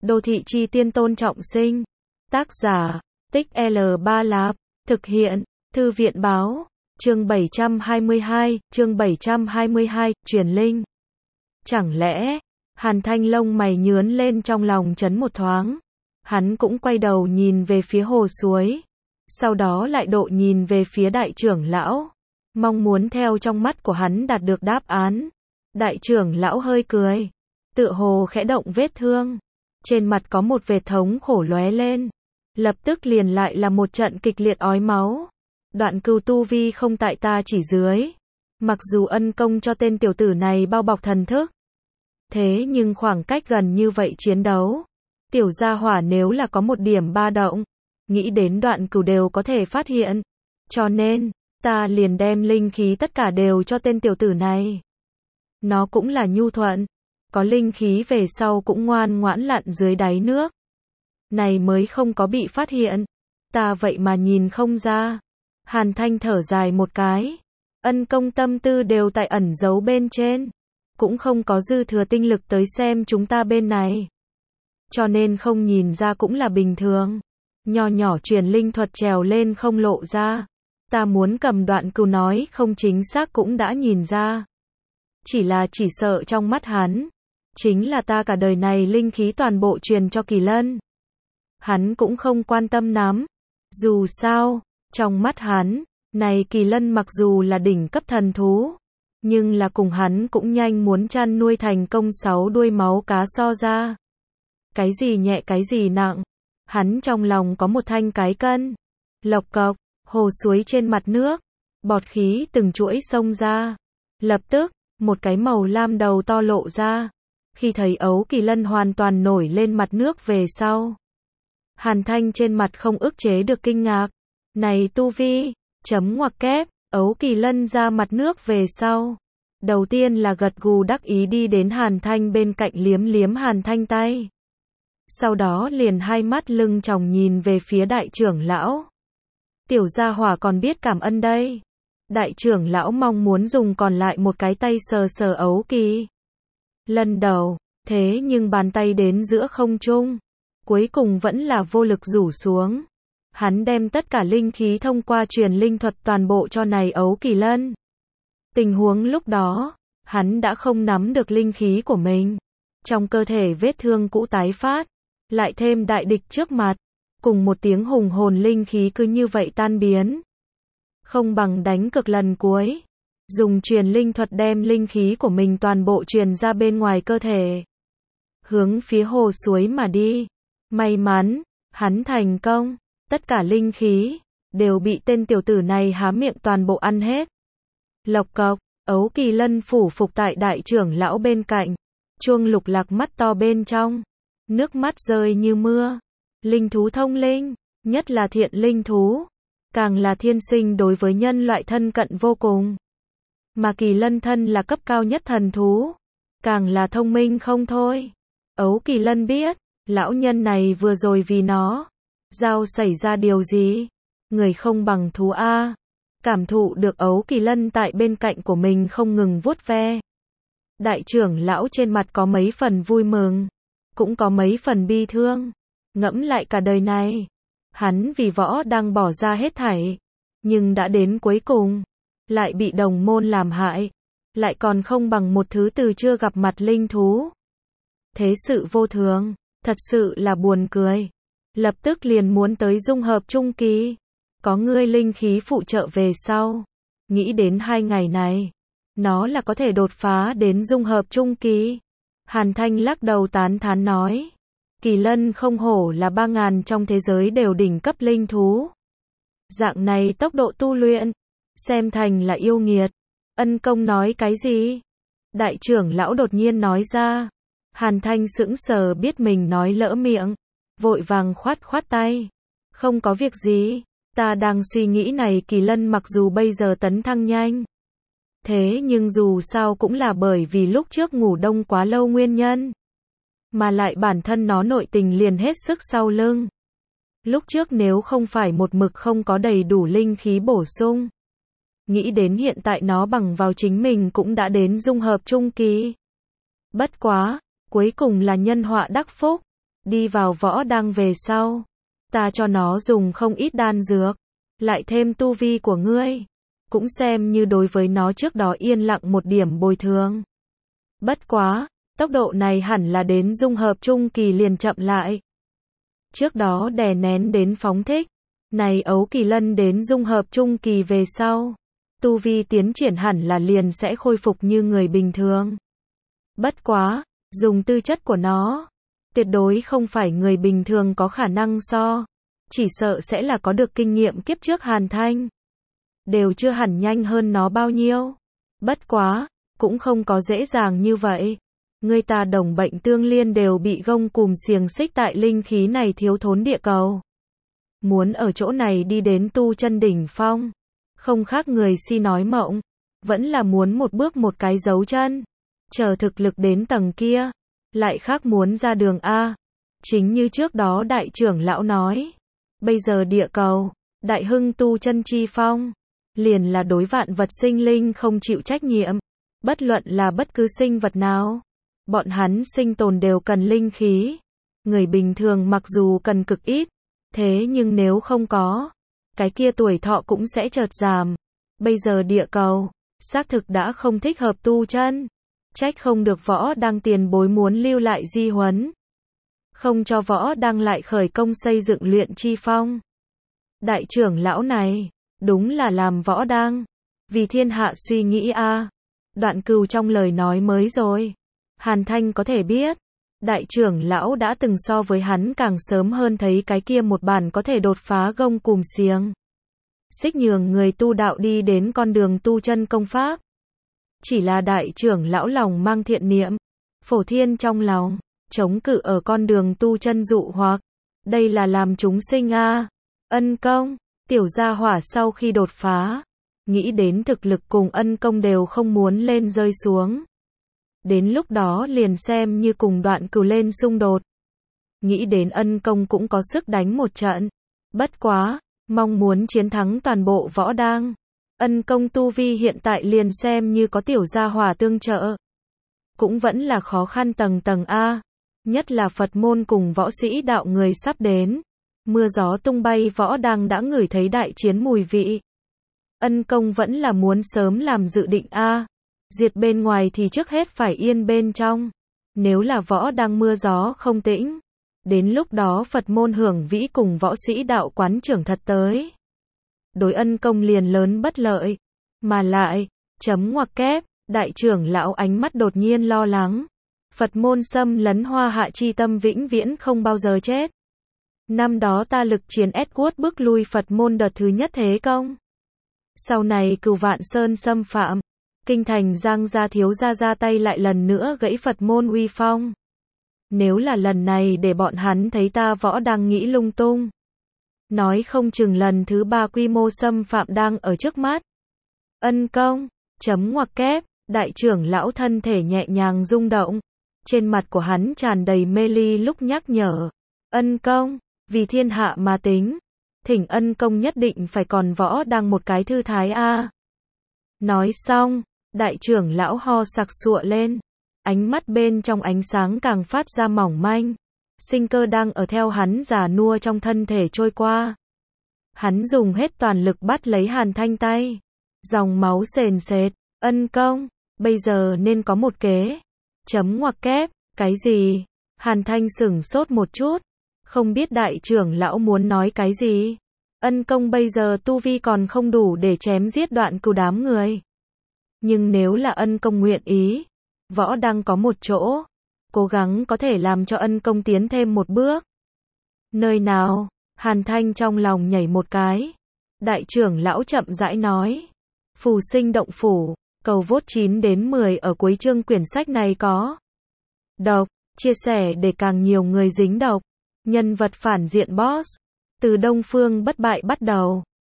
Đô thị chi tiên Tôn Trọng Sinh. Tác giả, Tích L Ba Lạp. Thực hiện, Thư viện báo. Chương 722, chương 722, truyền linh. Chẳng lẽ, Hàn Thanh lông mày nhướn lên trong lòng chấn một thoáng. Hắn cũng quay đầu nhìn về phía hồ suối. Sau đó lại độ nhìn về phía đại trưởng lão. Mong muốn theo trong mắt của hắn đạt được đáp án. Đại trưởng lão hơi cười. Tựa hồ khẽ động vết thương. Trên mặt có một vệt thống khổ lóe lên. Lập tức liền lại là một trận kịch liệt ói máu. Đoạn Cừu tu vi không tại ta chỉ dưới. Mặc dù ân công cho tên tiểu tử này bao bọc thần thức. Thế nhưng khoảng cách gần như vậy chiến đấu. Tiểu gia hỏa nếu là có một điểm ba động. Nghĩ đến Đoạn Cừu đều có thể phát hiện. Cho nên, ta liền đem linh khí tất cả đều cho tên tiểu tử này. Nó cũng là nhu thuận. Có linh khí về sau cũng ngoan ngoãn lặn dưới đáy nước. Này mới không có bị phát hiện. Ta vậy mà nhìn không ra. Hàn Thanh thở dài một cái. Ân công tâm tư đều tại ẩn giấu bên trên. Cũng không có dư thừa tinh lực tới xem chúng ta bên này. Cho nên không nhìn ra cũng là bình thường. Nho nhỏ truyền linh thuật trèo lên không lộ ra. Ta muốn cầm Đoạn Cừu nói không chính xác cũng đã nhìn ra. Chỉ sợ trong mắt hắn. Chính là ta cả đời này linh khí toàn bộ truyền cho Kỳ Lân. Hắn cũng không quan tâm lắm. Dù sao, trong mắt hắn, này Kỳ Lân mặc dù là đỉnh cấp thần thú. Nhưng là cùng hắn cũng nhanh muốn chăn nuôi thành công 6 đuôi máu cá so ra. Cái gì nhẹ cái gì nặng. Hắn trong lòng có một thanh cái cân. Lộc cộc, hồ suối trên mặt nước. Bọt khí từng chuỗi xông ra. Lập tức, một cái màu lam đầu to lộ ra. Khi thấy ấu Kỳ Lân hoàn toàn nổi lên mặt nước về sau. Hàn Thanh trên mặt không ức chế được kinh ngạc. Này tu vi, chấm ngoặc kép, ấu Kỳ Lân ra mặt nước về sau. Đầu tiên là gật gù đắc ý đi đến Hàn Thanh bên cạnh liếm liếm Hàn Thanh tay. Sau đó liền hai mắt lưng tròng nhìn về phía đại trưởng lão. Tiểu gia hỏa còn biết cảm ơn đây. Đại trưởng lão mong muốn dùng còn lại một cái tay sờ sờ ấu Kỳ Lân đầu, thế nhưng bàn tay đến giữa không trung. Cuối cùng vẫn là vô lực rủ xuống. Hắn đem tất cả linh khí thông qua truyền linh thuật toàn bộ cho này ấu Kỳ Lân. Tình huống lúc đó, hắn đã không nắm được linh khí của mình. Trong cơ thể vết thương cũ tái phát. Lại thêm đại địch trước mặt. Cùng một tiếng hùng hồn linh khí cứ như vậy tan biến. Không bằng đánh cược lần cuối. Dùng truyền linh thuật đem linh khí của mình toàn bộ truyền ra bên ngoài cơ thể. Hướng phía hồ suối mà đi. May mắn, hắn thành công. Tất cả linh khí đều bị tên tiểu tử này há miệng toàn bộ ăn hết. Lộc cộc, ấu Kỳ Lân phủ phục tại đại trưởng lão bên cạnh. Chuông lục lạc mắt to bên trong. Nước mắt rơi như mưa. Linh thú thông linh, nhất là thiện linh thú. Càng là thiên sinh đối với nhân loại thân cận vô cùng. Mà Kỳ Lân thân là cấp cao nhất thần thú. Càng là thông minh không thôi. Ấu Kỳ Lân biết, lão nhân này vừa rồi vì nó. Giao xảy ra điều gì? Người không bằng thú a. Cảm thụ được ấu Kỳ Lân tại bên cạnh của mình không ngừng vuốt ve. Đại trưởng lão trên mặt có mấy phần vui mừng. Cũng có mấy phần bi thương. Ngẫm lại cả đời này. Hắn vì võ đang bỏ ra hết thảy. Nhưng đã đến cuối cùng. Lại bị đồng môn làm hại. Lại còn không bằng một thứ từ chưa gặp mặt linh thú. Thế sự vô thường. Thật sự là buồn cười. Lập tức liền muốn tới dung hợp trung kỳ. Có ngươi linh khí phụ trợ về sau. Nghĩ đến 2 ngày này. Nó là có thể đột phá đến dung hợp trung kỳ. Hàn Thanh lắc đầu tán thán nói. Kỳ Lân không hổ là 3000 trong thế giới đều đỉnh cấp linh thú. Dạng này tốc độ tu luyện. Xem thành là yêu nghiệt. Ân công nói cái gì? Đại trưởng lão đột nhiên nói ra. Hàn Thanh sững sờ biết mình nói lỡ miệng. Vội vàng khoát tay. Không có việc gì. Ta đang suy nghĩ này Kỳ Lân mặc dù bây giờ tấn thăng nhanh. Thế nhưng dù sao cũng là bởi vì lúc trước ngủ đông quá lâu nguyên nhân. Mà lại bản thân nó nội tình liền hết sức sau lưng. Lúc trước nếu không phải một mực không có đầy đủ linh khí bổ sung. Nghĩ đến hiện tại nó bằng vào chính mình cũng đã đến dung hợp trung kỳ. Bất quá, cuối cùng là nhân họa đắc phúc. đi vào võ đăng về sau, ta cho nó dùng không ít đan dược, lại thêm tu vi của ngươi, cũng xem như đối với nó trước đó yên lặng một điểm bồi thường. Bất quá, tốc độ này hẳn là đến dung hợp trung kỳ liền chậm lại. Trước đó đè nén đến phóng thích, này ấu kỳ lân đến dung hợp trung kỳ về sau, tu vi tiến triển hẳn là liền sẽ khôi phục như người bình thường. Bất quá, dùng tư chất của nó, tuyệt đối không phải người bình thường có khả năng so, chỉ sợ sẽ là có được kinh nghiệm kiếp trước Hàn Thanh. Đều chưa hẳn nhanh hơn nó bao nhiêu. Bất quá, cũng không có dễ dàng như vậy. Người ta đồng bệnh tương liên đều bị gông cùm xiềng xích tại linh khí này thiếu thốn địa cầu. Muốn ở chỗ này đi đến tu chân đỉnh phong, không khác người si nói mộng, vẫn là muốn một bước một cái dấu chân. Chờ thực lực đến tầng kia, lại khác muốn ra đường A. Chính như trước đó đại trưởng lão nói, bây giờ địa cầu, đại hưng tu chân chi phong, liền là đối vạn vật sinh linh không chịu trách nhiệm, bất luận là bất cứ sinh vật nào. Bọn hắn sinh tồn đều cần linh khí. Người bình thường mặc dù cần cực ít, thế nhưng nếu không có, cái kia tuổi thọ cũng sẽ chợt giảm. Bây giờ địa cầu, xác thực đã không thích hợp tu chân. Trách không được võ đăng tiền bối muốn lưu lại di huấn. Không cho võ đăng lại khởi công xây dựng luyện chi phong. Đại trưởng lão này, đúng là làm võ đăng vì thiên hạ suy nghĩ a. Đoạn Cừu trong lời nói mới rồi, Hàn Thanh có thể biết, đại trưởng lão đã từng so với hắn càng sớm hơn thấy cái kia một bản có thể đột phá gông cùm xiềng xích nhường người tu đạo đi đến con đường tu chân công pháp. Chỉ là đại trưởng lão lòng mang thiện niệm, phổ thiên trong lòng, chống cự ở con đường tu chân dụ hoặc. Đây là làm chúng sinh a. Ân Công, tiểu gia hỏa sau khi đột phá, nghĩ đến thực lực cùng Ân Công đều không muốn lên rơi xuống. Đến lúc đó liền xem như cùng Đoạn Cừu lên xung đột. Nghĩ đến Ân Công cũng có sức đánh một trận. Bất quá, mong muốn chiến thắng toàn bộ võ đăng. Ân Công tu vi hiện tại liền xem như có tiểu gia hỏa tương trợ, cũng vẫn là khó khăn tầng tầng A. Nhất là Phật môn cùng võ sĩ đạo người sắp đến. Mưa gió tung bay võ đăng đã ngửi thấy đại chiến mùi vị. Ân Công vẫn là muốn sớm làm dự định A. Diệt bên ngoài thì trước hết phải yên bên trong. Nếu là võ đăng mưa gió không tĩnh, đến lúc đó Phật môn hưởng vĩ cùng võ sĩ đạo quán trưởng thật tới, đối Ân Công liền lớn bất lợi. Mà lại, chấm ngoặc kép, đại trưởng lão ánh mắt đột nhiên lo lắng. Phật môn xâm lấn Hoa Hạ chi tâm vĩnh viễn không bao giờ chết. Năm đó ta lực chiến Edward bước lui Phật môn đợt thứ nhất thế công. Sau này Cửu Vạn Sơn xâm phạm, kinh thành Giang gia thiếu gia ra tay lại lần nữa gãy Phật môn uy phong. Nếu là lần này để bọn hắn thấy ta võ đang nghĩ lung tung, nói không chừng lần thứ 3 quy mô xâm phạm đang ở trước mắt. Ân Công, chấm ngoặc kép, đại trưởng lão thân thể nhẹ nhàng rung động. Trên mặt của hắn tràn đầy mê ly lúc nhắc nhở. Ân Công, vì thiên hạ mà tính, thỉnh Ân Công nhất định phải còn võ đang một cái thư thái a. Nói xong, đại trưởng lão ho sặc sụa lên, ánh mắt bên trong ánh sáng càng phát ra mỏng manh. Sinh cơ đang ở theo hắn già nua trong thân thể trôi qua. Hắn dùng hết toàn lực bắt lấy Hàn Thanh tay. Dòng máu sền sệt. Ân Công, bây giờ nên có một kế. Chấm ngoặc kép, cái gì? Hàn Thanh sửng sốt một chút, không biết đại trưởng lão muốn nói cái gì. Ân Công bây giờ tu vi còn không đủ để chém giết Đoạn Cừu đám người. Nhưng nếu là Ân Công nguyện ý, võ đang có một chỗ, cố gắng có thể làm cho Ân Công tiến thêm một bước. Nơi nào? Hàn Thanh trong lòng nhảy một cái. Đại trưởng lão chậm rãi nói. Phù Sinh Động Phủ, cầu vote 9 đến 10 ở cuối chương quyển sách này có. Đọc, chia sẻ để càng nhiều người dính đọc. Nhân vật phản diện boss. Từ Đông Phương Bất Bại bắt đầu.